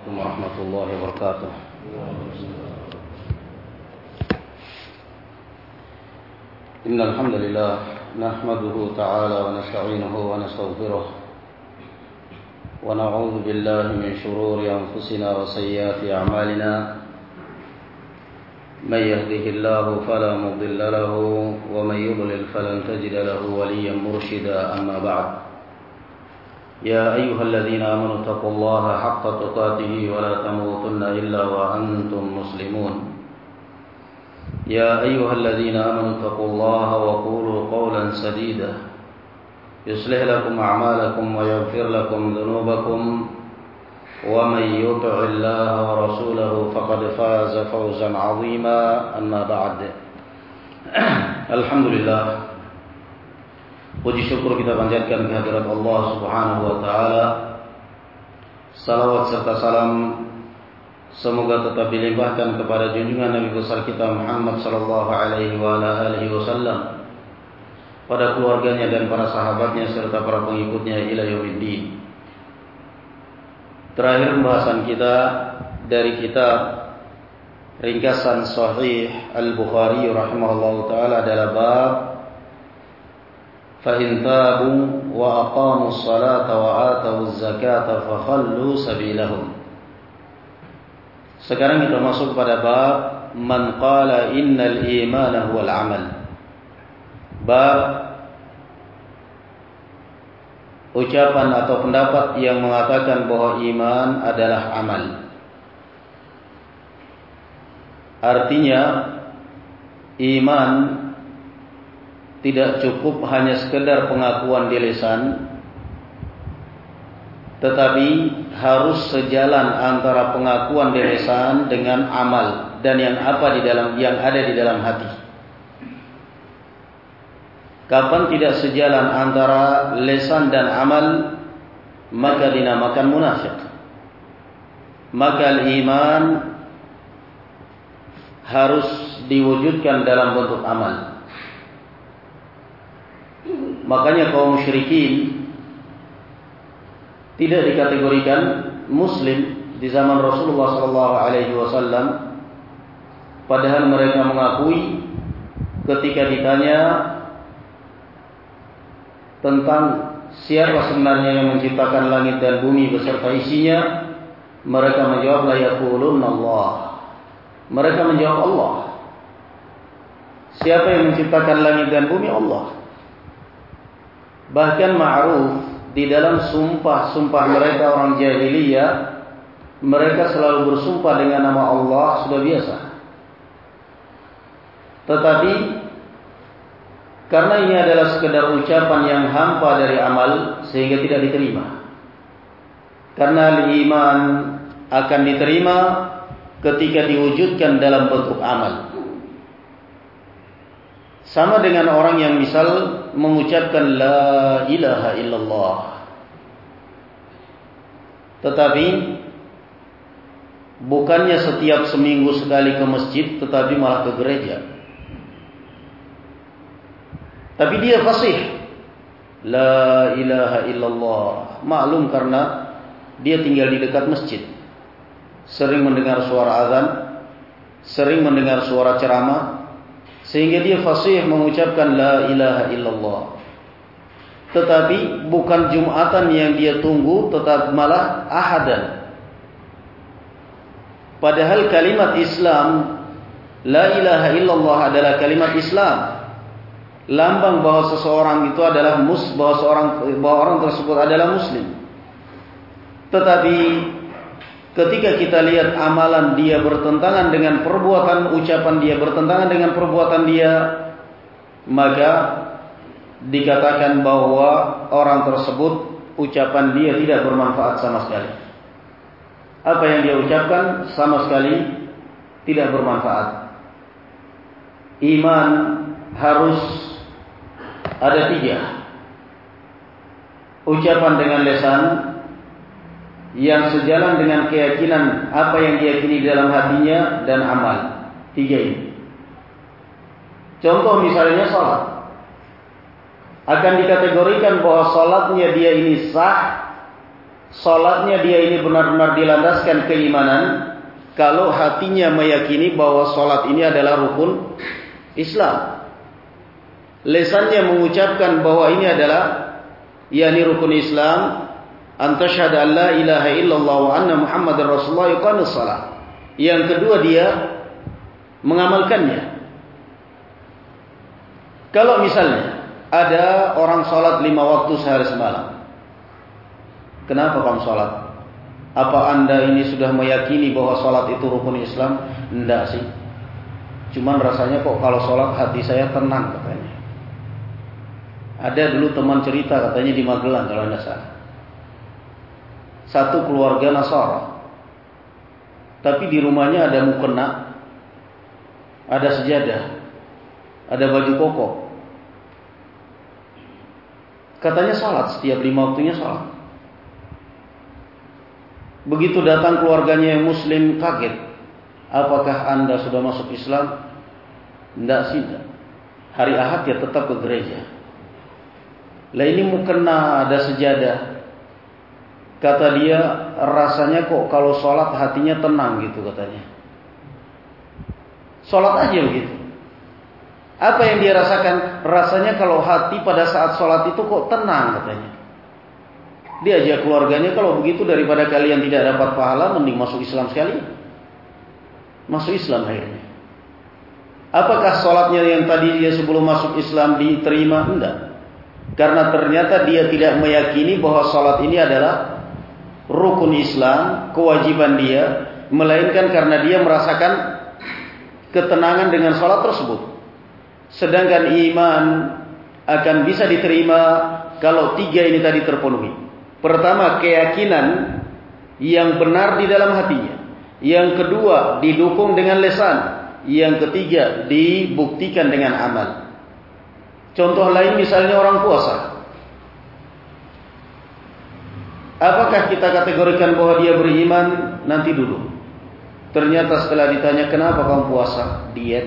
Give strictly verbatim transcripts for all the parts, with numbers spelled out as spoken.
عليكم ورحمة الله وبركاته. إن الحمد لله نحمده تعالى ونستعينه ونستغفره ونعوذ بالله من شرور أنفسنا وسيئات أعمالنا. من يهده الله فلا مضل له ومن يضلل فلن تجد له وليا مرشدا. أما بعد، يا أيها الذين آمنوا اتقوا الله حق تقاته ولا تموتن إلا وأنتم مسلمون. يا أيها الذين آمنوا اتقوا الله وقولوا قولا سديدا يصلح لكم أعمالكم ويغفر لكم ذنوبكم، ومن يطع الله ورسوله فقد فاز فوزا عظيما. أما بعد، Alhamdulillah, puji syukur kita panjatkan kehadirat Allah Subhanahu wa taala. Salawat serta salam semoga tetap dilimpahkan kepada junjungan Nabi besar kita Muhammad sallallahu alaihi wa ala alihi wasallam, pada keluarganya dan para sahabatnya serta para pengikutnya ila yaumiddin. Terakhir pembahasan kita dari kitab ringkasan Sahih Al-Bukhari rahimahullahu taala adalah bab فَإِنْ تَابُوا وَأَقَامُوا الصَّلَاةَ وَآتَوُا الزَّكَاةَ فَخَلُّوا سَبِيلَهُمْ. Sekarang kita masuk pada bab man qala innal imana huwal amal. Bab ucapan atau pendapat yang mengatakan bahwa iman adalah amal. Artinya, iman tidak cukup hanya sekedar pengakuan di lisan, tetapi harus sejalan antara pengakuan di lisan dengan amal dan yang apa di dalam yang ada di dalam hati. Kapan tidak sejalan antara lisan dan amal, maka dinamakan munafik. Maka iman harus diwujudkan dalam bentuk amal. Makanya kaum musyrikin tidak dikategorikan muslim di zaman Rasulullah sallallahu alaihi wasallam, padahal mereka mengakui ketika ditanya tentang siapa sebenarnya yang menciptakan langit dan bumi beserta isinya, mereka menjawab la yaqulunna Allah. Mereka menjawab Allah. Siapa yang menciptakan langit dan bumi? Allah. Bahkan ma'ruf di dalam sumpah-sumpah mereka orang jahiliyah, mereka selalu bersumpah dengan nama Allah, sudah biasa. Tetapi karena ini adalah sekedar ucapan yang hampa dari amal, sehingga tidak diterima. Karena iman akan diterima ketika diwujudkan dalam bentuk amal. Sama dengan orang yang misal mengucapkan la ilaha illallah, tetapi bukannya setiap seminggu sekali ke masjid, tetapi malah ke gereja. Tapi dia fasih la ilaha illallah, maklum karena dia tinggal di dekat masjid, sering mendengar suara azan, sering mendengar suara ceramah, sehingga dia fasih mengucapkan la ilaha illallah. Tetapi bukan Jumatan yang dia tunggu, tetap malah ahadan. Padahal kalimat Islam, la ilaha illallah adalah kalimat Islam, lambang bahwa seseorang itu adalah mus, bahwa seorang bahwa orang tersebut adalah muslim. Tetapi ketika kita lihat amalan dia bertentangan dengan perbuatan, ucapan dia bertentangan dengan perbuatan dia, maka dikatakan bahwa orang tersebut, ucapan dia tidak bermanfaat sama sekali. Apa yang dia ucapkan sama sekali tidak bermanfaat. Iman harus ada tiga. Ucapan dengan lisan yang sejalan dengan keyakinan apa yang diyakini dalam hatinya, dan amal. Tiga ini. Contoh misalnya salat. Akan dikategorikan bahwa salatnya dia ini sah salatnya dia ini benar-benar dilandaskan keimanan kalau hatinya meyakini bahwa salat ini adalah rukun Islam. Lisannya mengucapkan bahwa ini adalah yakni rukun Islam, an tasyhadu an la ilaha illallah wa anna muhammadar rasulullah yuqamis shalah. Yang kedua dia mengamalkannya. Kalau misalnya ada orang salat lima waktu sehari semalam, kenapa kamu salat? Apa anda ini sudah meyakini bahwa salat itu rukun Islam? Enggak sih. Cuman rasanya kok kalau salat hati saya tenang katanya. Ada dulu teman cerita katanya di Magelang kalau anda salah. Satu keluarga Nasara. Tapi di rumahnya ada mukena, ada sejadah, ada baju koko. Katanya salat setiap lima waktunya salat. Begitu datang keluarganya yang muslim kaget. Apakah anda sudah masuk Islam? Tidak sih. Hari Ahad ya tetap ke gereja. Lah ini mukena ada sejadah. Kata dia rasanya kok kalau sholat hatinya tenang gitu katanya. Sholat aja begitu. Apa yang dia rasakan? Rasanya kalau hati pada saat sholat itu kok tenang katanya. Dia ajak keluarganya, kalau begitu daripada kalian tidak dapat pahala, mending masuk Islam sekali. Masuk Islam akhirnya. Apakah sholatnya yang tadi dia sebelum masuk Islam diterima? Enggak. Karena ternyata dia tidak meyakini bahwa sholat ini adalah rukun Islam, kewajiban dia, melainkan karena dia merasakan ketenangan dengan sholat tersebut. Sedangkan iman akan bisa diterima kalau tiga ini tadi terpenuhi. Pertama, keyakinan yang benar di dalam hatinya. Yang kedua, didukung dengan lisan. Yang ketiga, dibuktikan dengan amal. Contoh lain misalnya orang puasa. Apakah kita kategorikan bahwa dia beriman? Nanti dulu. Ternyata setelah ditanya, kenapa kamu puasa? Diet.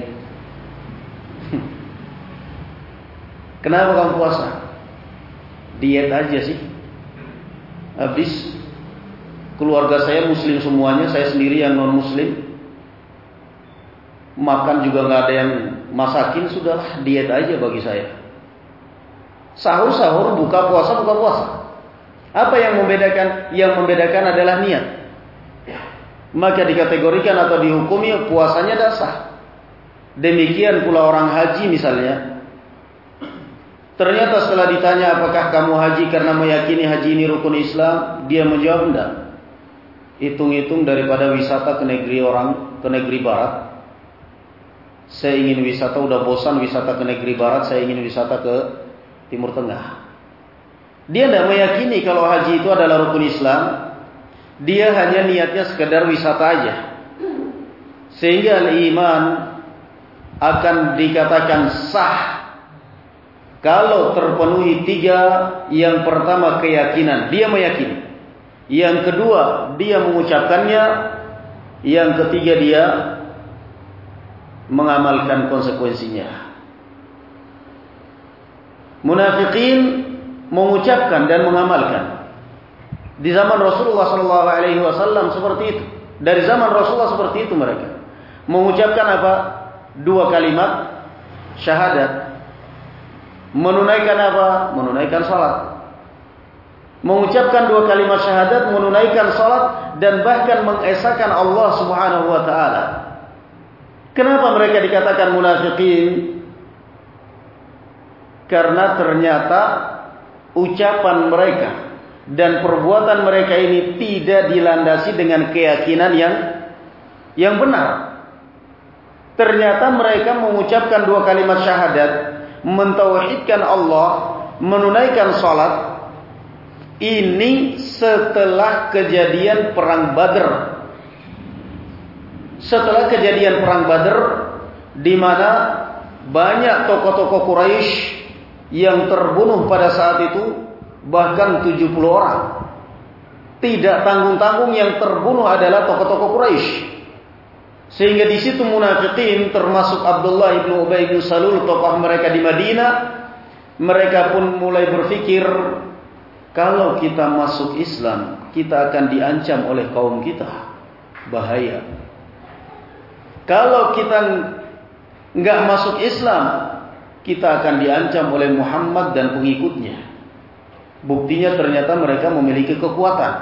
Kenapa kamu puasa? Diet aja sih. Habis keluarga saya muslim semuanya, saya sendiri yang non muslim. Makan juga nggak ada yang masakin, sudahlah diet aja bagi saya. Sahur-sahur, buka puasa, buka puasa. Apa yang membedakan? Yang membedakan adalah niat. Maka dikategorikan atau dihukumi puasanya dasar. Demikian pula orang haji misalnya. Ternyata setelah ditanya apakah kamu haji karena meyakini haji ini rukun Islam, dia menjawab enggak. Hitung-hitung daripada wisata ke negeri orang, ke negeri barat. Saya ingin wisata, udah bosan wisata ke negeri barat, saya ingin wisata ke Timur Tengah. Dia tidak meyakini kalau haji itu adalah rukun Islam. Dia hanya niatnya sekedar wisata aja. Sehingga iman akan dikatakan sah kalau terpenuhi tiga. Yang pertama keyakinan, dia meyakini. Yang kedua dia mengucapkannya. Yang ketiga dia mengamalkan konsekuensinya. Munafikin mengucapkan dan mengamalkan. Di zaman Rasulullah shallallahu alaihi wasallam seperti itu. Dari zaman Rasulullah seperti itu mereka. Mengucapkan apa? Dua kalimat syahadat. Menunaikan apa? Menunaikan salat. Mengucapkan dua kalimat syahadat, menunaikan salat, dan bahkan mengesahkan Allah subhanahu wa ta'ala. Kenapa mereka dikatakan munafikin? Karena ternyata ucapan mereka dan perbuatan mereka ini tidak dilandasi dengan keyakinan yang yang benar. Ternyata mereka mengucapkan dua kalimat syahadat, mentauhidkan Allah, menunaikan salat. Ini setelah kejadian perang Badr. Setelah kejadian perang Badr, di mana banyak tokoh-tokoh Quraisy yang terbunuh pada saat itu, bahkan tujuh puluh orang. Tidak tanggung-tanggung yang terbunuh adalah tokoh-tokoh Quraisy. Sehingga di situ munafikin termasuk Abdullah ibnu Ubay bin Salul, tokoh mereka di Madinah, mereka pun mulai berpikir Kalau kita masuk Islam, kita akan diancam oleh kaum kita. Bahaya. Kalau kita enggak masuk Islam, kita akan diancam oleh Muhammad dan pengikutnya. Buktinya ternyata mereka memiliki kekuatan.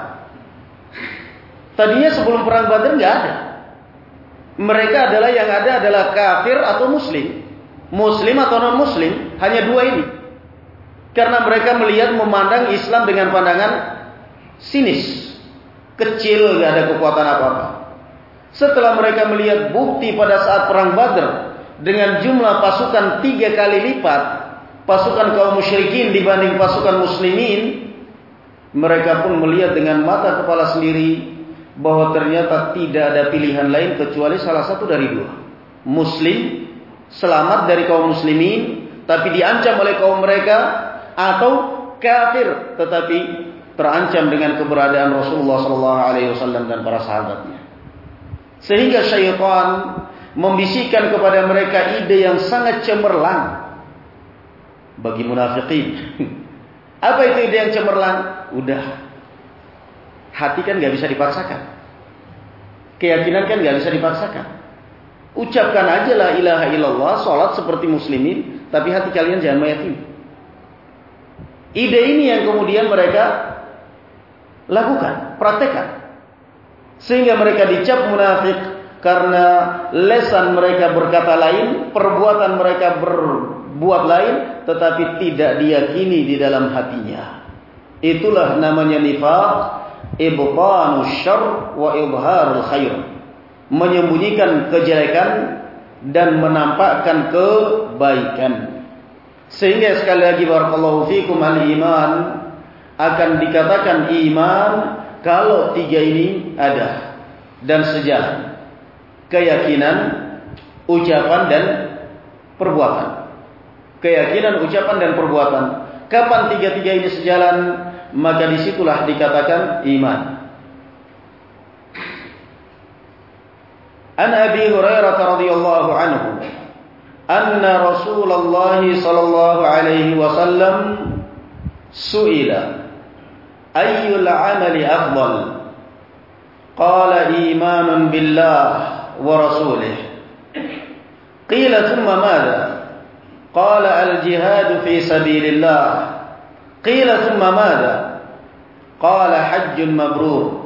Tadinya sebelum perang Badar enggak ada. Mereka adalah yang ada adalah kafir atau muslim. Muslim atau non-muslim, hanya dua ini. Karena mereka melihat memandang Islam dengan pandangan sinis, kecil, enggak ada kekuatan apa-apa. Setelah mereka melihat bukti pada saat perang Badar dengan jumlah pasukan tiga kali lipat pasukan kaum musyrikin dibanding pasukan muslimin, mereka pun melihat dengan mata kepala sendiri bahwa ternyata tidak ada pilihan lain kecuali salah satu dari dua. Muslim selamat dari kaum muslimin tapi diancam oleh kaum mereka, atau kafir tetapi terancam dengan keberadaan Rasulullah sallallahu alaihi wasallam dan para sahabatnya. Sehingga syaitan membisikkan kepada mereka ide yang sangat cemerlang bagi munafikin. Apa itu ide yang cemerlang? Udah, hati kan gak bisa dipaksakan, keyakinan kan gak bisa dipaksakan. Ucapkan aja la ilaha illallah, sholat seperti muslimin, tapi hati kalian jangan meyakini. Ide ini yang kemudian mereka lakukan, praktekkan. Sehingga mereka dicap munafik karena lesan mereka berkata lain, perbuatan mereka berbuat lain, tetapi tidak diyakini di dalam hatinya. Itulah namanya nifaq, ibtanus syarr wa izharul khair. Menyembunyikan kejelekan dan menampakkan kebaikan. Sehingga sekali lagi barakallahu fikum, al-iman akan dikatakan iman kalau tiga ini ada dan sejalan. Keyakinan, ucapan dan perbuatan. Keyakinan, ucapan dan perbuatan. Kapan tiga-tiga ini sejalan, maka disitulah dikatakan iman. An Abi Hurairah radhiyallahu anhu anna Rasulullah sallallahu alaihi wasallam su'ila ayyul amali afdal, qala imanun billah wa rasulih, qila thumma madha, qala al jihad fi sabilillah, qila thumma madha, qala hajjun mabrur.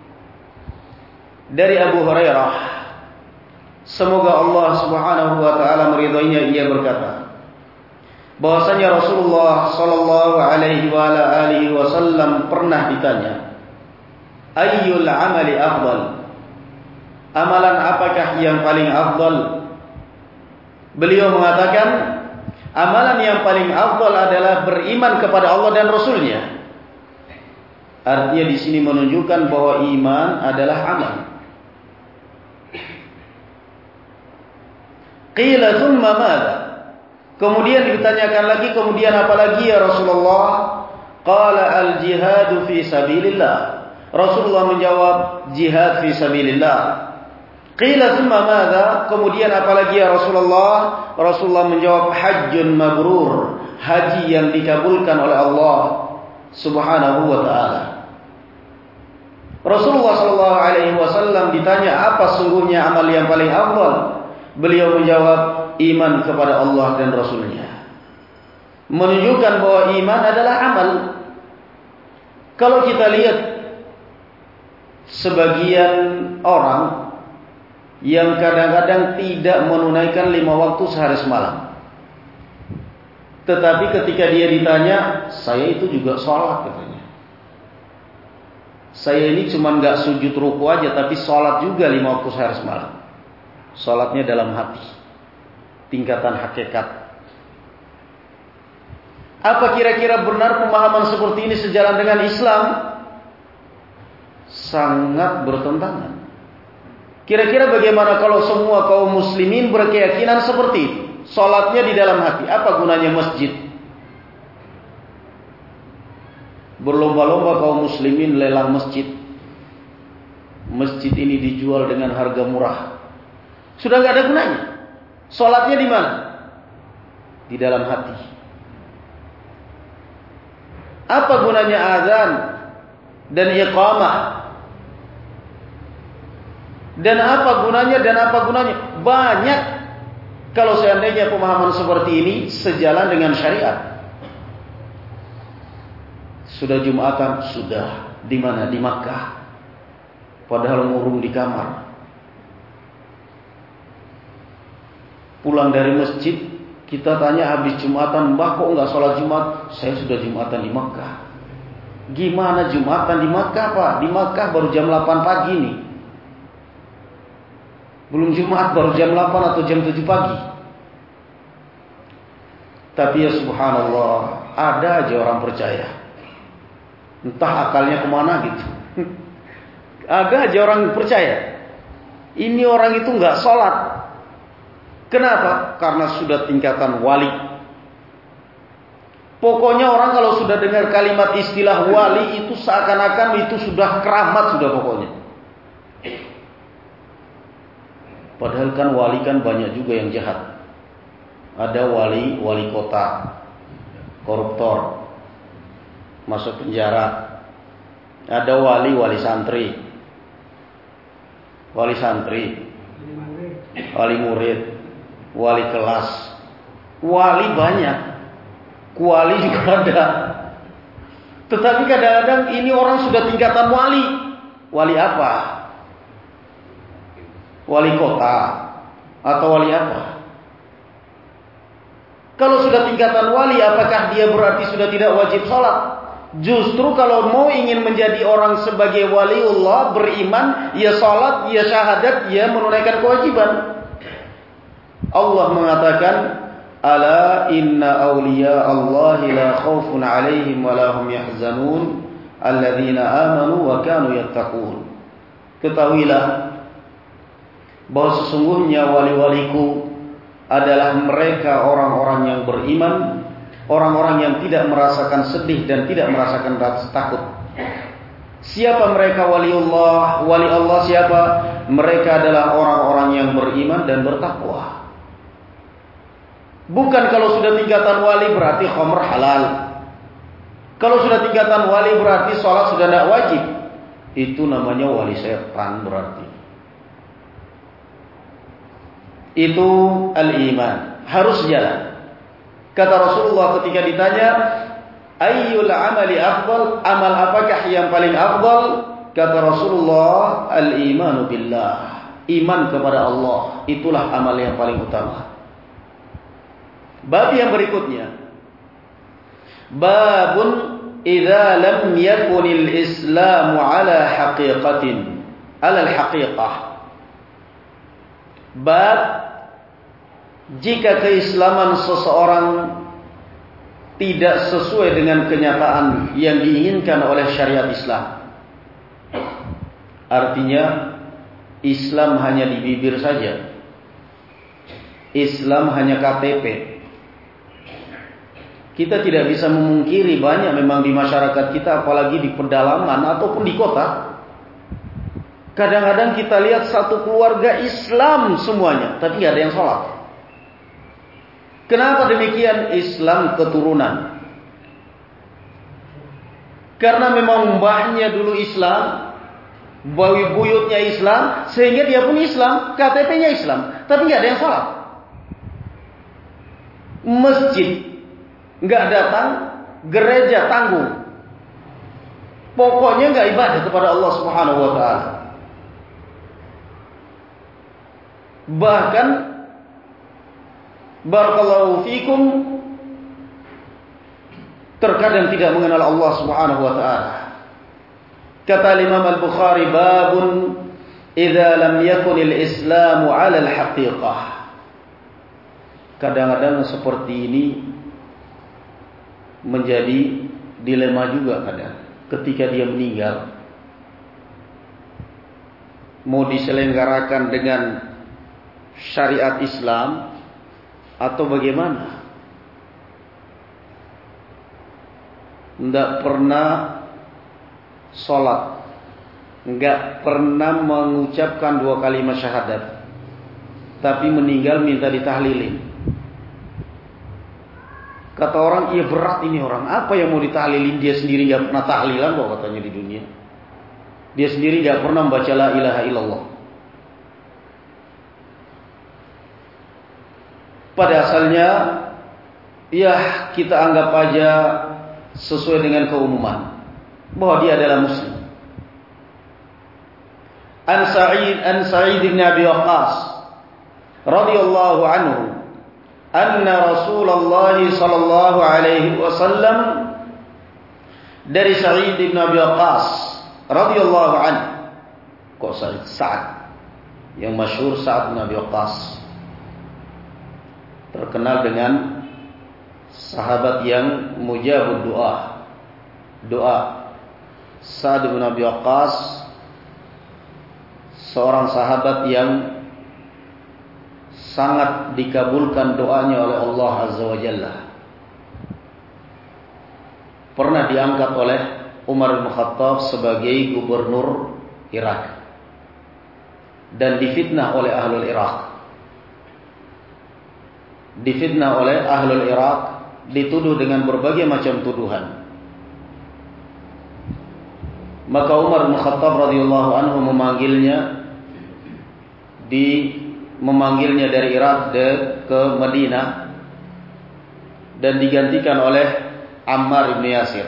Dari Abu Hurairah, semoga Allah Subhanahu wa taala meridhoinya, ia berkata bahwasanya Rasulullah sallallahu alaihi wa ala alihi wasallam pernah ditanya, ayyul amali afdal, amalan apakah yang paling afdal? Beliau mengatakan amalan yang paling afdal adalah beriman kepada Allah dan Rasulnya. Artinya di sini menunjukkan bahwa iman adalah amal. Qila thumma madha, kemudian ditanyakan lagi, kemudian apa lagi ya Rasulullah? Qala al jihadu fi sabilillah. Rasulullah menjawab, jihad fi sabilillah. Qila thumma madha, kemudian apa lagi ya Rasulullah? Rasulullah menjawab, hajjun mabrur, haji yang dikabulkan oleh Allah Subhanahu wa taala. Rasulullah sallallahu alaihi wasallam ditanya apa sungguhnya amal yang paling afdal? Beliau menjawab, iman kepada Allah dan Rasulnya. Menunjukkan bahwa iman adalah amal. Kalau kita lihat sebagian orang yang kadang-kadang tidak menunaikan lima waktu sehari semalam, tetapi ketika dia ditanya, saya itu juga sholat katanya. Saya ini cuma gak sujud ruku aja, tapi sholat juga lima waktu sehari semalam. Sholatnya dalam hati, tingkatan hakikat. Apa kira-kira benar pemahaman seperti ini sejalan dengan Islam? Sangat bertentangan. Kira-kira bagaimana kalau semua kaum muslimin berkeyakinan seperti itu, sholatnya di dalam hati? Apa gunanya masjid? Berlomba-lomba kaum muslimin lelang masjid. Masjid ini dijual dengan harga murah. Sudah nggak ada gunanya. Sholatnya di mana? Di dalam hati. Apa gunanya azan dan iqamah? Dan apa gunanya dan apa gunanya? Banyak. Kalau seandainya pemahaman seperti ini sejalan dengan syariat. Sudah Jumatan, sudah. Di mana? Di Makkah. Padahal ngurung di kamar. Pulang dari masjid, kita tanya habis Jumatan, Mbah kok enggak sholat Jumat? Saya sudah Jumatan di Makkah. Gimana Jumatan di Makkah, Pak? Di Makkah baru jam delapan pagi nih. Belum Jumat, baru jam delapan atau jam tujuh pagi. Tapi ya subhanallah, ada aja orang percaya. Entah akalnya kemana gitu. Ada aja orang percaya. Ini orang itu nggak sholat. Kenapa? Karena sudah tingkatan wali. Pokoknya orang kalau sudah dengar kalimat istilah wali itu seakan-akan itu sudah keramat sudah pokoknya. Padahal kan wali kan banyak juga yang jahat. Ada wali, wali kota, koruptor, masuk penjara. Ada wali, wali santri, wali santri, wali murid, wali kelas, wali banyak, kuali juga ada. Tetapi kadang-kadang ini orang sudah tingkatan wali. Wali apa? Wali kota atau wali apa? Kalau sudah tingkatan wali, apakah dia berarti sudah tidak wajib sholat? Justru kalau mau ingin menjadi orang sebagai waliullah, beriman, ya sholat, ya syahadat, ya menunaikan kewajiban. Allah mengatakan, Ala inna awliya Allahi la khawfun alaihim wa lahum yahzanun alladzina amanu wa kanu yattaqun. Ketahuilah bahwa sesungguhnya wali-waliku adalah mereka orang-orang yang beriman, orang-orang yang tidak merasakan sedih dan tidak merasakan rasa takut. Siapa mereka waliullah? Wali Allah siapa? Mereka adalah orang-orang yang beriman dan bertakwa. Bukan kalau sudah tingkatan wali berarti khamr halal. Kalau sudah tingkatan wali berarti sholat sudah tidak wajib. Itu namanya wali setan berarti. Itu al-iman, harus jalan. Kata Rasulullah ketika ditanya, ayyul amali afdal, amal apakah yang paling afdal? Kata Rasulullah, al-imanu billah, iman kepada Allah, itulah amal yang paling utama. Bab yang berikutnya, babun idza lam yakunil islamu ala haqiqatin, ala al-haqiqah. Bab jika keislaman seseorang tidak sesuai dengan kenyataan yang diinginkan oleh syariat Islam. Artinya Islam hanya di bibir saja. Islam hanya K T P. Kita tidak bisa memungkiri banyak memang di masyarakat kita, apalagi di pedalaman ataupun di kota. Kadang-kadang kita lihat satu keluarga Islam semuanya, tapi tidak ada yang sholat. Kenapa demikian? Islam keturunan. Karena memang mbahnya dulu Islam, buyutnya Islam, sehingga dia pun Islam, K T P-nya Islam, tapi tidak ada yang sholat. Masjid nggak datang, gereja tanggung. Pokoknya nggak ibadah kepada Allah Subhanahu Wa Taala. Bahkan barakallahu fikum terkadang tidak mengenal Allah Subhanahu wa taala. Kata Imam Al-Bukhari, babun idza lam yakunil islamu 'ala al-haqiqah. Kadang-kadang seperti ini menjadi dilema juga kadang ketika dia meninggal. Mau diselenggarakan dengan syariat Islam atau bagaimana? Tidak pernah sholat, tidak pernah mengucapkan dua kalimat syahadat, tapi meninggal minta ditahlilin. Kata orang, iya berat ini orang. Apa yang mau ditahlilin? Dia sendiri gak pernah tahlilan kok katanya di dunia. Dia sendiri gak pernah membaca la ilaha illallah. Pada asalnya, ya kita anggap aja sesuai dengan keumuman bahwa dia adalah muslim. An Sa'id an Sa'id bin Abi Waqqas radhiyallahu anhu anna Rasulullah sallallahu alaihi wasallam, dari Sa'id bin Abi Waqqas radhiyallahu anhu. Kok Sa'id? Sa'ad yang masyhur, Sa'ad bin Abi Waqqas, terkenal dengan sahabat yang mujabud doa. Doa. Sa'ad bin Abi Waqqas seorang sahabat yang sangat dikabulkan doanya oleh Allah Azza wa Jalla. Pernah diangkat oleh Umar bin Khattab sebagai gubernur Irak dan difitnah oleh ahlul Irak. Difitnah oleh ahlul Irak, dituduh dengan berbagai macam tuduhan. Maka Umar bin Khattab radhiyallahu anhu memanggilnya di memanggilnya dari Irak de, ke Madinah dan digantikan oleh Ammar bin Yasir.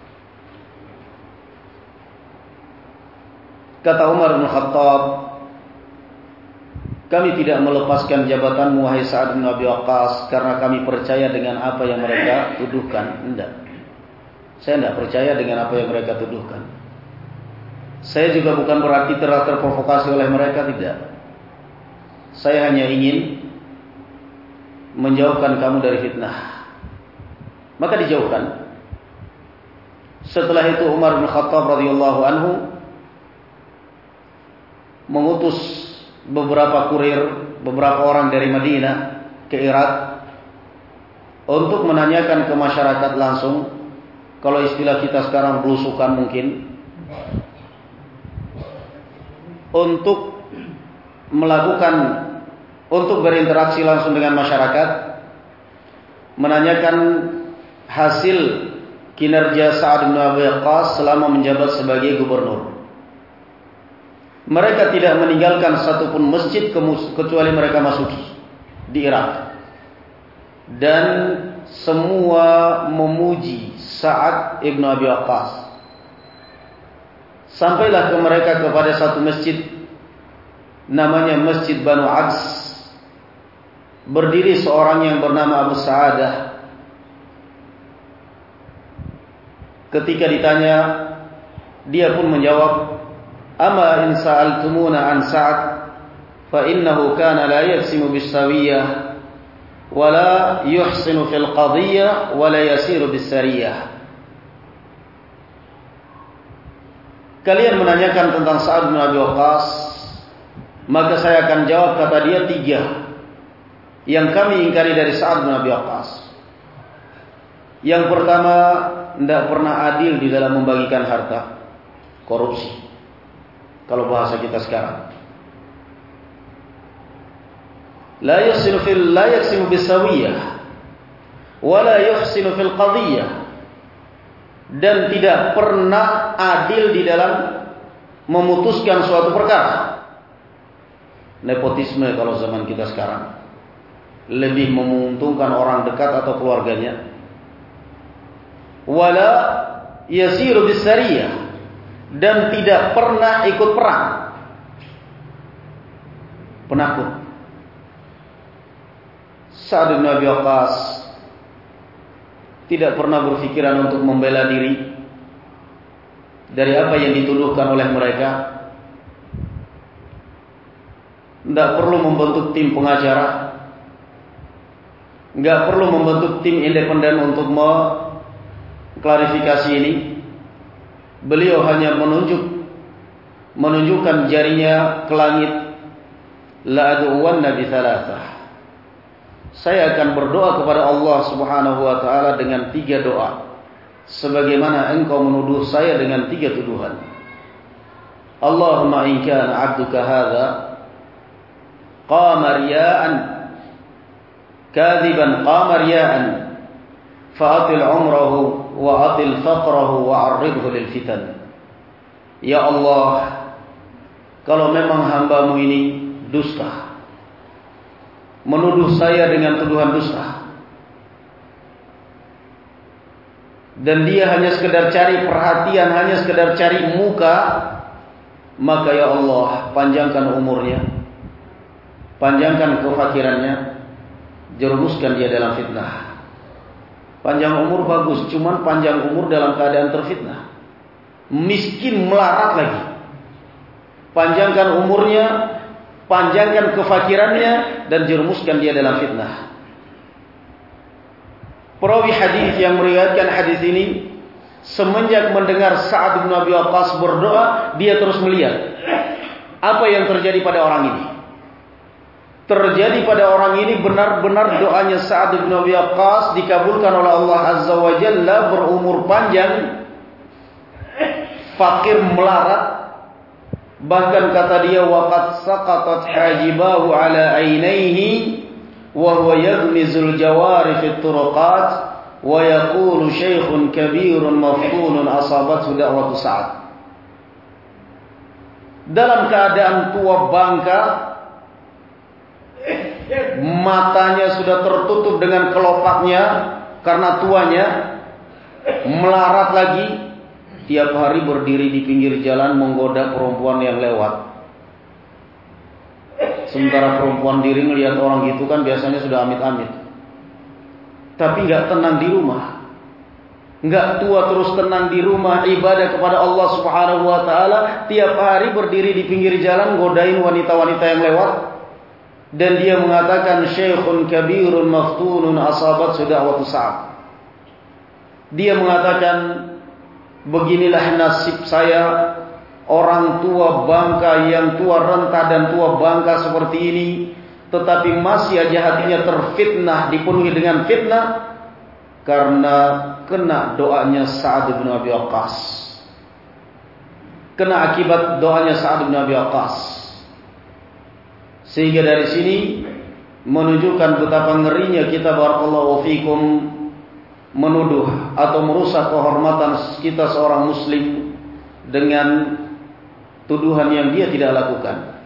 Kata Umar bin Khattab, kami tidak melepaskan jabatanmu wahai Sa'ad bin Abi Waqqas karena kami percaya dengan apa yang mereka tuduhkan. Tidak. Saya tidak percaya dengan apa yang mereka tuduhkan. Saya juga bukan berarti telah terprovokasi oleh mereka, tidak. Saya hanya ingin menjauhkan kamu dari fitnah. Maka dijauhkan. Setelah itu Umar bin Khattab radhiyallahu anhu mengutus beberapa kurir, beberapa orang dari Madinah ke Irak untuk menanyakan ke masyarakat langsung, kalau istilah kita sekarang belusukan mungkin, untuk melakukan, untuk berinteraksi langsung dengan masyarakat, menanyakan hasil kinerja Sa'ad bin Abi Waqqas selama menjabat sebagai gubernur. Mereka tidak meninggalkan satupun masjid kecuali mereka masuki di Irak. Dan semua memuji Sa'ad bin Abi Waqqas. Sampailah ke mereka kepada satu masjid, namanya Masjid Banu Aqs. Berdiri seorang yang bernama Abu Sa'adah. Ketika ditanya, dia pun menjawab, "Ama in sa'altumuna an Sa'ad fa innahu kana la yaqsimu bis-sawiyah wa la yuhsinu fil qadhiyyah wa la yasiru bis-sariyah." Kalian menanyakan tentang Sa'ad bin Abi Waqqas, maka saya akan jawab, kata dia, tiga yang kami ingkari dari Sa'ad bin Abi Waqqas. Yang pertama, tidak pernah adil di dalam membagikan harta, korupsi. Kalau bahasa kita sekarang, la yuhsinu fil la yaqsimu bisawiyah wa la yuhsinu fil qadhiyyah, dan tidak pernah adil di dalam memutuskan suatu perkara. Nepotisme kalau zaman kita sekarang, lebih menguntungkan orang dekat atau keluarganya. Wala yasiru bisariyah, dan tidak pernah ikut perang. Penakut. Sa'ad bin Abi Waqqas tidak pernah berpikiran untuk membela diri dari apa yang dituduhkan oleh mereka. Tidak perlu membentuk tim pengacara, tidak perlu membentuk tim independen untuk mengklarifikasi ini. Beliau hanya menunjuk menunjukkan jarinya ke langit. La ad'uwanna bi thalathah. Saya akan berdoa kepada Allah Subhanahu wa taala dengan tiga doa, sebagaimana engkau menuduh saya dengan tiga tuduhan. Allahumma in kana 'abduka hadza qama riya'an kadhiban qama riya'an fa'atil umrahu wa atil faqrahu wa arridhu lil fitan. Ya Allah, kalau memang hamba-Mu ini dusta, menuduh saya dengan tuduhan dusta, dan dia hanya sekedar cari perhatian, hanya sekedar cari muka, maka ya Allah, panjangkan umurnya, panjangkan kefakirannya, jerumuskan dia dalam fitnah. Panjang umur bagus, cuman panjang umur dalam keadaan terfitnah. Miskin melarat lagi. Panjangkan umurnya, panjangkan kefakirannya, dan jerumuskan dia dalam fitnah. Perawi hadis yang meriwayatkan hadis ini, semenjak mendengar Sa'ad bin Abi Waqqas berdoa, dia terus melihat apa yang terjadi pada orang ini. Terjadi pada orang ini benar-benar doanya Sa'ad bin Abi Waqqas dikabulkan oleh Allah Azza wa Jalla, berumur panjang, fakir melarat. Bahkan kata dia, waqad saqatat hajibahu ala ainaihi wa huwa yaghmizul jawari fit turuqat wa yaqulu syaikhun kabirun maftunun asabathu da'watu Sa'ad. Dalam keadaan tua bangka, matanya sudah tertutup dengan kelopaknya karena tuanya, melarat lagi, tiap hari berdiri di pinggir jalan menggoda perempuan yang lewat. Sementara perempuan diri melihat orang gitu kan biasanya sudah amit-amit, tapi nggak tenang di rumah, nggak tua terus tenang di rumah ibadah kepada Allah Subhanahu Wa Taala. Tiap hari berdiri di pinggir jalan godain wanita-wanita yang lewat. Dan dia mengatakan syekhun kabirun maftunun asabat da'watu Sa'ad. Dia mengatakan, beginilah nasib saya, orang tua bangka yang tua renta dan tua bangka seperti ini, tetapi masih aja hatinya terfitnah, dipenuhi dengan fitnah karena kena doanya Sa'ad bin Abi Waqqas. Kena akibat doanya Sa'ad bin Abi Waqqas. Sehingga dari sini menunjukkan betapa ngerinya kita, barakallahu fikum, menuduh atau merusak kehormatan kita seorang muslim dengan tuduhan yang dia tidak lakukan.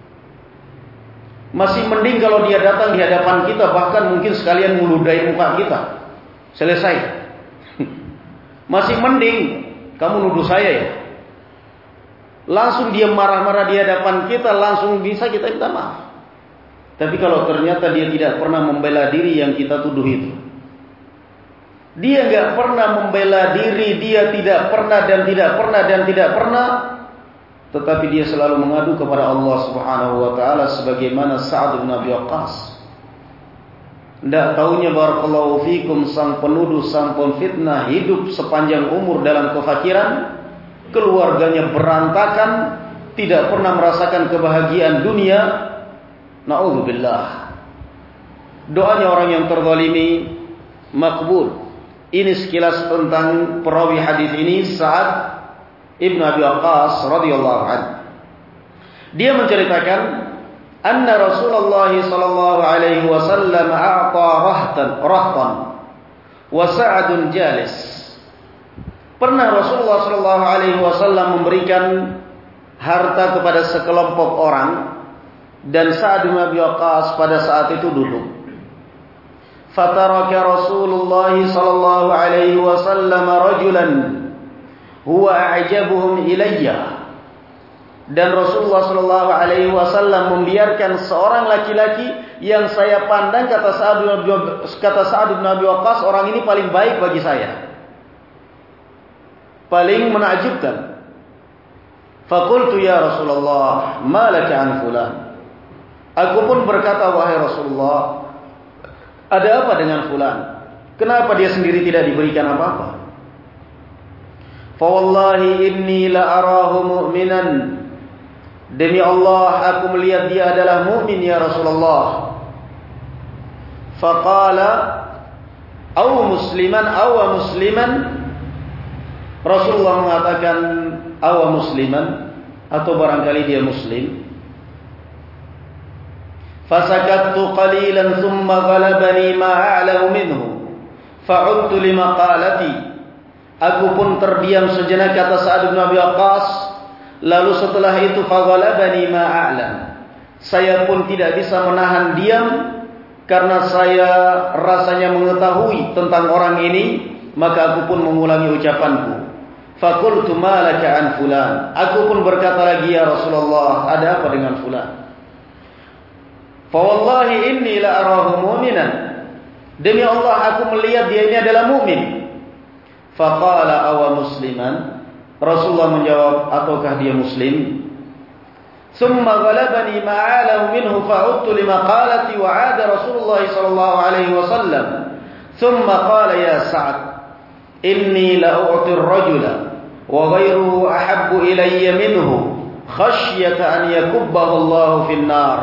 Masih mending kalau dia datang di hadapan kita, bahkan mungkin sekalian meludahi muka kita, selesai. Masih mending kamu nuduh saya ya, langsung dia marah-marah di hadapan kita, langsung bisa kita minta maaf. Tapi kalau ternyata dia tidak pernah membela diri yang kita tuduh itu, dia nggak pernah membela diri, dia tidak pernah dan tidak pernah dan tidak pernah, tetapi dia selalu mengadu kepada Allah Subhanahu Wa Taala sebagaimana Sa'ad bin Abi Waqqas. Tidak tahunya barakallahu fikum, sang penuduh, sang pemfitnah hidup sepanjang umur dalam kefakiran, keluarganya berantakan, tidak pernah merasakan kebahagiaan dunia. Na'udzubillah. Doanya orang yang terzalimi makbul. Ini sekilas tentang perawi hadis ini, Sa'ad ibn Abi Waqqas radhiyallahu anhu. Dia menceritakan, anna Rasulullah sallallahu alaihi wasallam a'ta rahtan rahtan wa Sa'adun jalis. Pernah Rasulullah sallallahu alaihi wasallam memberikan harta kepada sekelompok orang, dan Sa'ad bin Abi Waqqas pada saat itu duduk. Fataraka Rasulullah sallallahu alaihi wasallam rajulan huwa a'jabuhum ilayya. Dan Rasulullah sallallahu alaihi wasallam membiarkan seorang laki-laki yang saya pandang, kata Sa'ad bin Abi, kata Sa'ad bin Abi Waqqas, orang ini paling baik bagi saya, paling menakjubkan. Faqultu ya Rasulullah, ma laka an fulan. Aku pun berkata, wahai Rasulullah, ada apa dengan fulan? Kenapa dia sendiri tidak diberikan apa-apa? Fa wallahi inni la arahu mu'minan. Demi Allah, aku melihat dia adalah mukmin ya Rasulullah. Faqala aw musliman aw musliman. Rasulullah mengatakan aw musliman, atau barangkali dia muslim. Fasakattu qalilan thumma ghalabani ma a'lamu minhu fa'udtu limaqalati. Aku pun terdiam sejenak, kata Sa'ad bin Abi Waqqas. Lalu setelah itu faghalabani ma a'lam. Saya pun tidak bisa menahan diam karena saya rasanya mengetahui tentang orang ini, maka aku pun mengulangi ucapanku. Faqultu ma laka an fulan. Aku pun berkata lagi, ya Rasulullah, ada apa dengan fulan? Fa wallahi inni la arahu mu'minan. Demi Allah aku melihat dia ini adalah mukmin. Faqala awa musliman. Rasulullah menjawab, ataukah dia muslim? Thumma ghalabani ma'alahu minhu fa'udtu limaqalati wa 'ada Rasulullah sallallahu alaihi wasallam. Thumma qala ya Sa'ad, inni la u'ti ar-rajula wa ghayruhu ahabbu ilayya minhu khasyata an yakubbahu Allah fin nar.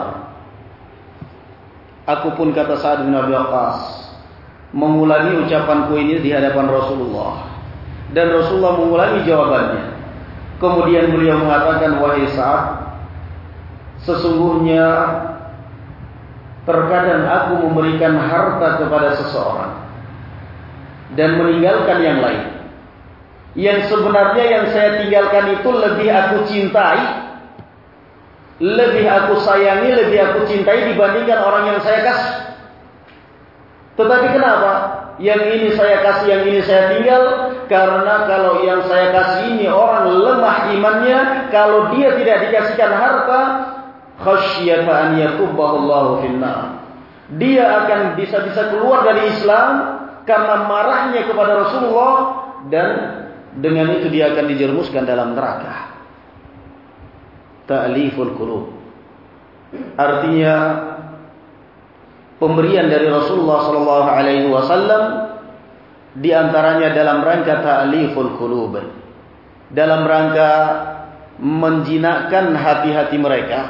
Aku pun, kata Sa'ad bin Abi Waqqas, mengulangi ucapanku ini di hadapan Rasulullah, dan Rasulullah mengulangi jawabannya. Kemudian beliau mengatakan, wahai Sa'ad, sesungguhnya terkadang aku memberikan harta kepada seseorang dan meninggalkan yang lain. Yang sebenarnya yang saya tinggalkan itu lebih aku cintai, lebih aku sayangi, lebih aku cintai dibandingkan orang yang saya kasih. Tetapi kenapa? Yang ini saya kasih, yang ini saya tinggal. Karena kalau yang saya kasih ini orang lemah imannya, kalau dia tidak dikasihkan harta, khasyata an yakubbahu Allahu finnar. Dia akan bisa-bisa keluar dari Islam karena marahnya kepada Rasulullah, dan dengan itu dia akan dijerumuskan dalam neraka. Ta'liful qulub. Artinya pemberian dari Rasulullah sallallahu alaihi wasallam di antaranya dalam rangka ta'liful qulub, dalam rangka menjinakkan hati-hati mereka.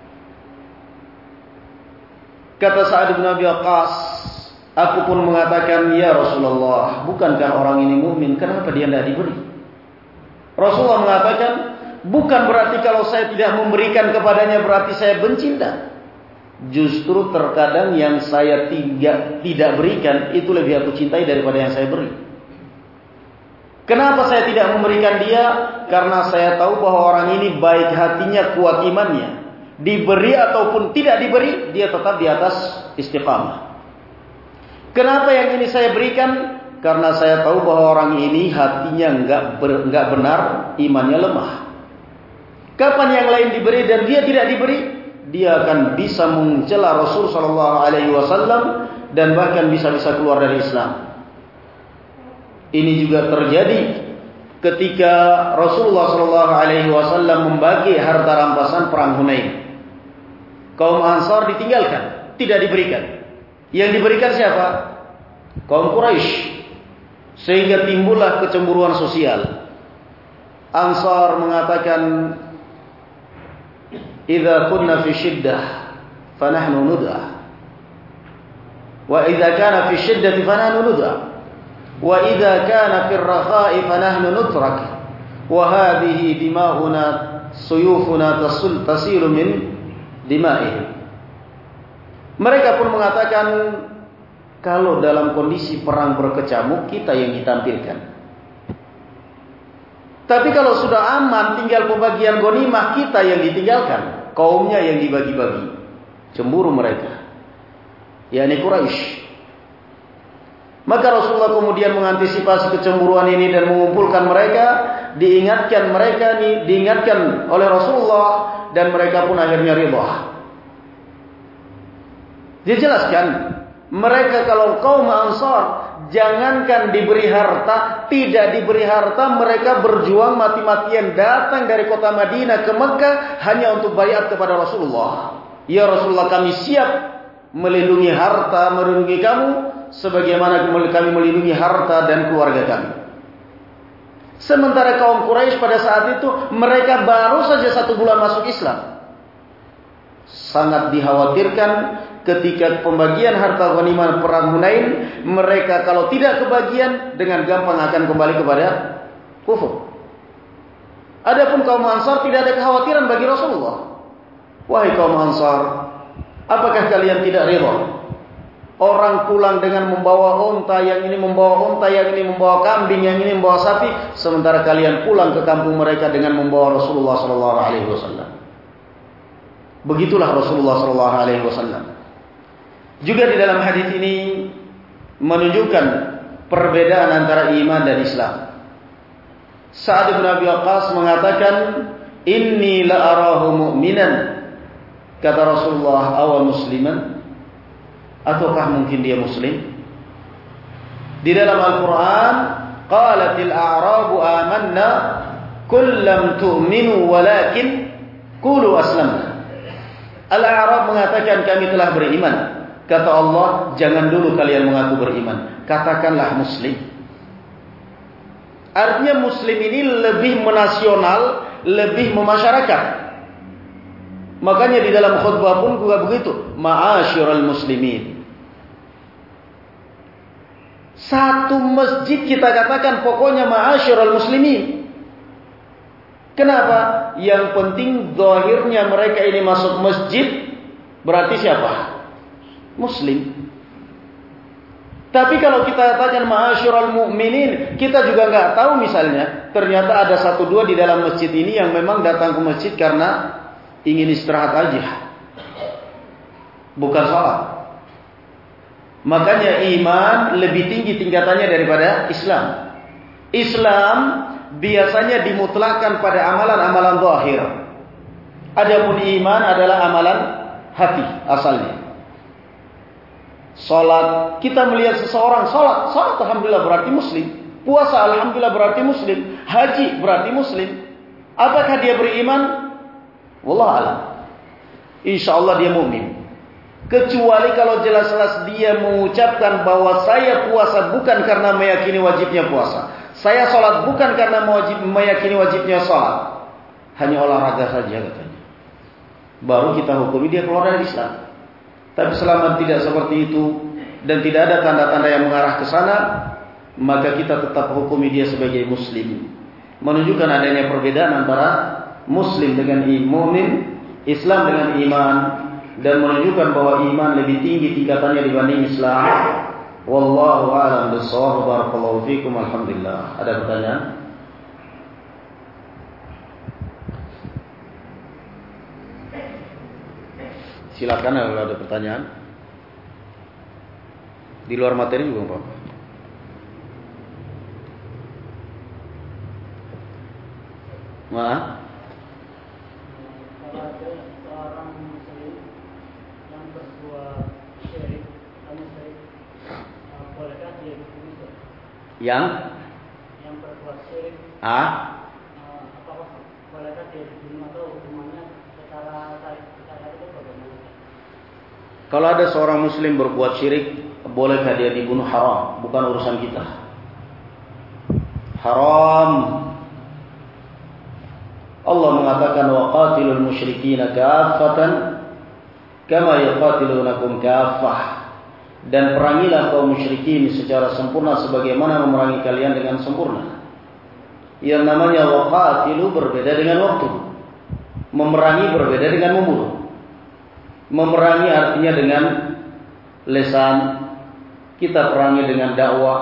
Kata Sa'ad bin Abi Waqqas, aku pun mengatakan, ya Rasulullah, bukankah orang ini mukmin? Kenapa dia tidak diberi? Rasulullah mengatakan, bukan berarti kalau saya tidak memberikan kepadanya berarti saya benci. Tidak. Justru terkadang yang saya tidak, tidak berikan itu lebih aku cintai daripada yang saya beri. Kenapa saya tidak memberikan dia? Karena saya tahu bahwa orang ini baik hatinya, kuat imannya. Diberi ataupun tidak diberi, dia tetap di atas istiqamah. Kenapa yang ini saya berikan? Karena saya tahu bahwa orang ini hatinya enggak, ber, enggak benar, imannya lemah. Kapan yang lain diberi dan dia tidak diberi, dia akan bisa mencela Rasul sallallahu alaihi wasallam dan bahkan bisa-bisa keluar dari Islam. Ini juga terjadi ketika Rasulullah sallallahu alaihi wasallam membagi harta rampasan perang Hunain. Kaum Ansar ditinggalkan, tidak diberikan. Yang diberikan siapa? Kaum Quraisy. Sehingga timbullah kecemburuan sosial. Ansar mengatakan, "Idza kunna fi shiddah, fa nahnu nud'a. Wa idza kana fi shiddati fa nahnu nud'a. Wa idza kana fi ar-rakha'i fa nahnu nutrak. Wa hadhihi dima'una suyufuna tasul tasilu min dima'ihim." Mereka pun mengatakan, kalau dalam kondisi perang berkecamuk, kita yang ditampilkan. Tapi kalau sudah aman, tinggal pembagian ghanimah, kita yang ditinggalkan. Kaumnya yang dibagi-bagi. Cemburu mereka, yakni Quraisy. Maka Rasulullah kemudian mengantisipasi kecemburuan ini dan mengumpulkan mereka, diingatkan mereka nih, diingatkan oleh Rasulullah, dan mereka pun akhirnya ridha. Dijelaskan, mereka kalau kaum Ansar, jangankan diberi harta, tidak diberi harta, mereka berjuang mati-matian datang dari kota Madinah ke Mekah hanya untuk baiat kepada Rasulullah. Ya Rasulullah, kami siap melindungi harta, melindungi kamu sebagaimana kami melindungi harta dan keluarga kami. Sementara kaum Quraisy pada saat itu, mereka baru saja satu bulan masuk Islam. Sangat dikhawatirkan ketika pembagian harta ghanimah perang Hunain, mereka kalau tidak kebagian dengan gampang akan kembali kepada kufur. Adapun kaum Ansar tidak ada kekhawatiran bagi Rasulullah. Wahai kaum Ansar, apakah kalian tidak ridha Orang pulang dengan membawa unta, yang ini membawa unta, yang ini membawa kambing, yang ini membawa sapi, sementara kalian pulang ke kampung mereka dengan membawa Rasulullah sallallahu alaihi wasallam. Begitulah Rasulullah sallallahu alaihi wasallam. Juga di dalam hadis ini menunjukkan perbedaan antara iman dan Islam. Sa'ad bin Abi Waqqas mengatakan, "Inni la arahu mu'minan." Kata Rasulullah, "Awa musliman?" Ataukah mungkin dia muslim? Di dalam Al-Quran, qalatil a'rabu amanna qul lam tu'minu walakin qulu aslamna. Al-A'rab mengatakan kami telah beriman. Kata Allah, jangan dulu kalian mengaku beriman, katakanlah muslim. Artinya muslim ini lebih menasional, lebih memasyarakat. Makanya di dalam khutbah pun juga begitu, ma'asyiral muslimin. Satu masjid kita katakan pokoknya ma'asyiral muslimin. Kenapa? Yang penting zahirnya mereka ini masuk masjid, berarti siapa? Muslim. Tapi kalau kita katakan ma'asyiral mu'minin, kita juga nggak tahu misalnya, ternyata ada satu dua di dalam masjid ini yang memang datang ke masjid karena ingin istirahat aja, bukan salat. Makanya iman lebih tinggi tingkatannya daripada Islam. Islam biasanya dimutlakkan pada amalan-amalan zahir. Adapun iman adalah amalan hati asalnya. Salat, kita melihat seseorang salat, salat alhamdulillah berarti muslim. Puasa alhamdulillah berarti muslim. Haji berarti muslim. Apakah dia beriman? Wallah alam. Insyaallah dia mukmin. Kecuali kalau jelas-jelas dia mengucapkan bahwa saya puasa bukan karena meyakini wajibnya puasa, saya salat bukan karena mewajib, meyakini wajibnya salat, hanya olahraga saja katanya, baru kita hukumi dia keluar dari Islam. Tapi selama tidak seperti itu dan tidak ada tanda-tanda yang mengarah ke sana, maka kita tetap hukumi dia sebagai muslim. Menunjukkan adanya perbedaan antara muslim dengan mu'min, Islam dengan iman, dan menunjukkan bahwa iman lebih tinggi tingkatannya dibanding Islam. Wallahu a'lam bishawab. Barakallahu fikum. Alhamdulillah. Ada pertanyaan? Silakan kalau ada pertanyaan. Di luar materi juga apa-apa. Maaf. Yang yang berbuat syirik, ah, uh, apakah bolehkah dia dibunuh atau hukumannya secara secara itu bagaimana? Kalau ada seorang muslim berbuat syirik, bolehkah dia dibunuh? Haram, bukan urusan kita. Haram. Allah mengatakan wa qatilul musyrikina kaffatan kama yuqatilunakum kaffah. Dan perangilah kaum musyrikin secara sempurna sebagaimana memerangi kalian dengan sempurna. Yang namanya waqatilu berbeda dengan waktu. Memerangi berbeda dengan membunuh. Memerangi artinya dengan lisan, kita perangi dengan dakwah.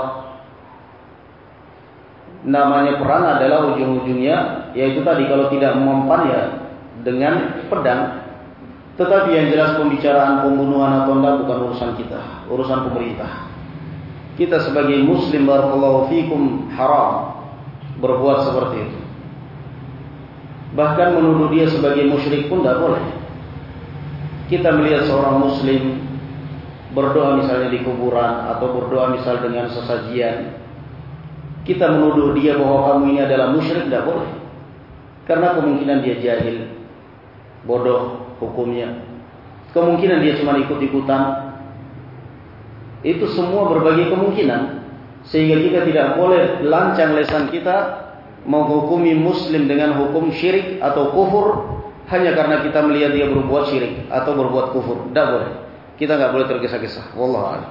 Namanya perang adalah ujung-ujungnya yaitu tadi kalau tidak mempan ya dengan pedang. Tetapi yang jelas pembicaraan pembunuhan atau tidak bukan urusan kita, urusan pemerintah. Kita sebagai muslim barakallahu fikum haram berbuat seperti itu. Bahkan menuduh dia sebagai musyrik pun tidak boleh. Kita melihat seorang muslim berdoa misalnya di kuburan atau berdoa misal dengan sesajian, kita menuduh dia bahwa kamu ini adalah musyrik, tidak boleh. Karena kemungkinan dia jahil, bodoh hukumnya. Kemungkinan dia cuma ikut-ikutan. Itu semua berbagai kemungkinan. Sehingga kita tidak boleh lancang lisan kita menghukumi muslim dengan hukum syirik atau kufur hanya karena kita melihat dia berbuat syirik atau berbuat kufur. Tidak boleh. Kita tidak boleh tergesa-gesa. Wallahu a'lam.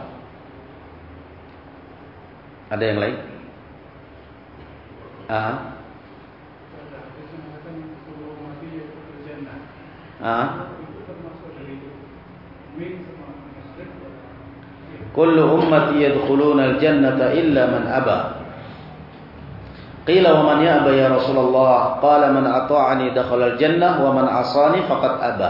Ada yang lain? Ah. Ah. kullu ummati yadkhuluna al-jannata illa man aba. Qila wa man ya'ba ya Rasulullah? Qala man ata'ani dakhala al-jannah wa man 'asani faqad aba.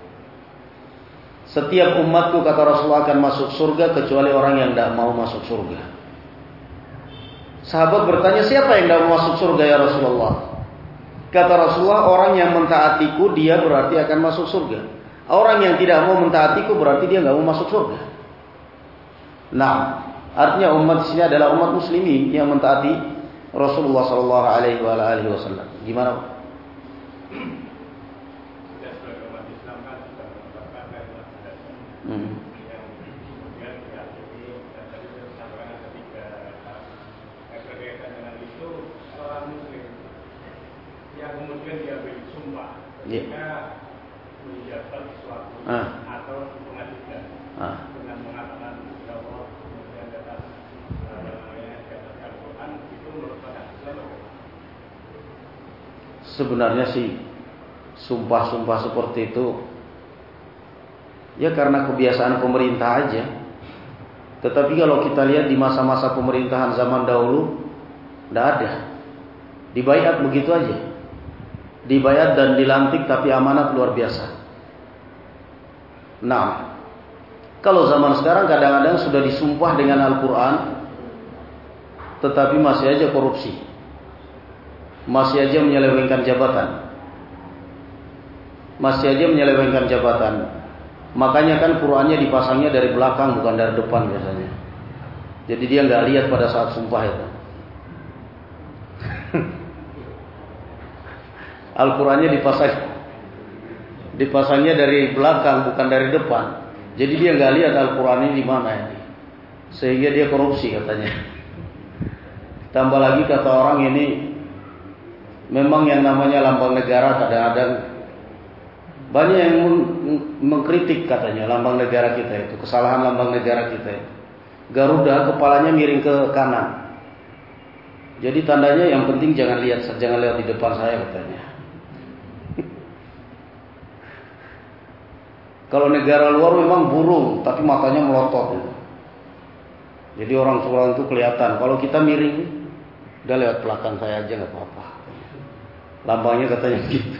Setiap umatku kata Rasulullah akan masuk surga kecuali orang yang tidak mau masuk surga. Sahabat bertanya, siapa yang tidak mau masuk surga ya Rasulullah? Kata Rasulullah, orang yang mentaatiku dia berarti akan masuk surga. Orang yang tidak mau mentaatiku berarti dia nggak mau masuk surga. Nah, artinya umat di sini adalah umat muslimin yang mentaati Rasulullah Shallallahu Alaihi Wasallam. Gimana? Hmm. Yeah. Menjabat sesuatu ah. atau pengadilan ah. dengan mengatakan ya Allah kemudian datang Al-Quran itu merupakan Islam. Sebenarnya sih sumpah-sumpah seperti itu ya karena kebiasaan pemerintah aja. Tetapi kalau kita lihat di masa-masa pemerintahan zaman dahulu tidak ada, dibaiat begitu aja. Dibayar dan dilantik tapi amanat luar biasa. Nah, kalau zaman sekarang kadang-kadang sudah disumpah dengan Al-Quran tetapi masih aja korupsi, masih aja menyelewengkan jabatan, masih aja menyelewengkan jabatan. Makanya kan Qurannya dipasangnya dari belakang bukan dari depan biasanya. Jadi dia nggak lihat pada saat sumpah itu. Al-Qurannya dipasang, dipasangnya dari belakang bukan dari depan. Jadi dia nggak lihat Al-Quran ini di mana ini, sehingga dia korupsi katanya. Tambah lagi kata orang ini, memang yang namanya lambang negara kadang-kadang banyak yang mengkritik katanya lambang negara kita itu, kesalahan lambang negara kita itu. Garuda kepalanya miring ke kanan. Jadi tandanya yang penting jangan lihat, jangan lihat di depan saya katanya. Kalau negara luar memang burung, tapi matanya melotot. Jadi orang orang itu kelihatan. Kalau kita miring, udah lewat belakang saya aja nggak apa-apa. Lambangnya katanya gitu.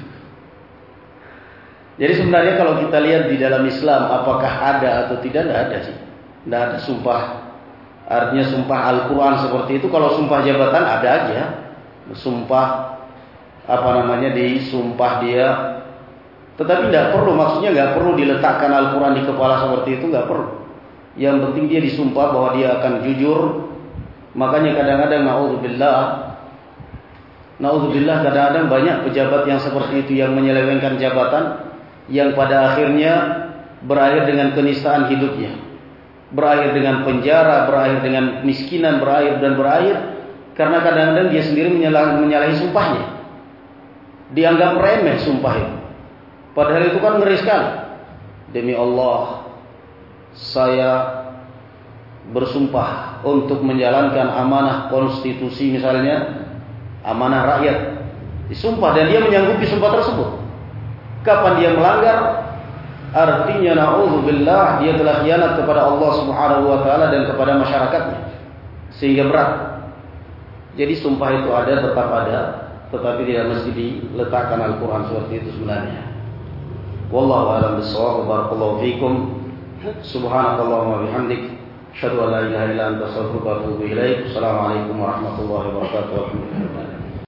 Jadi sebenarnya kalau kita lihat di dalam Islam, apakah ada atau tidak, tidak ada sih. Tidak ada sumpah. Artinya sumpah Al-Quran seperti itu. Kalau sumpah jabatan ada aja. Sumpah apa namanya disumpah dia. Tetapi tidak perlu, maksudnya nggak perlu diletakkan Al-Quran di kepala seperti itu, nggak perlu. Yang penting dia disumpah bahwa dia akan jujur. Makanya kadang-kadang naudzubillah, naudzubillah kadang-kadang banyak pejabat yang seperti itu yang menyelewengkan jabatan, yang pada akhirnya berakhir dengan kenistaan hidupnya, berakhir dengan penjara, berakhir dengan miskinan, berakhir dan berakhir karena kadang-kadang dia sendiri menyalahi, menyalahi sumpahnya. Dianggap remeh sumpah itu. Padahal itu kan ngeri sekali. Demi Allah, saya bersumpah untuk menjalankan amanah konstitusi misalnya, amanah rakyat. Disumpah dan dia menyanggupi sumpah tersebut. Kapan dia melanggar, artinya na'udzubillah dia telah khianat kepada Allah Subhanahu wa taala dan kepada masyarakatnya. Sehingga berat. Jadi sumpah itu ada, tetap ada, tetapi tidak mesti diletakkan Al-Quran seperti itu sebenarnya. Wallahu a'lam bishawab. Barakallahu fikum. Subhanakallahumma wa bihamdik, asyhadu an la ilaha illa anta, astaghfiruka wa atubu ilaik. Assalamualaikum warahmatullahi wabarakatuh.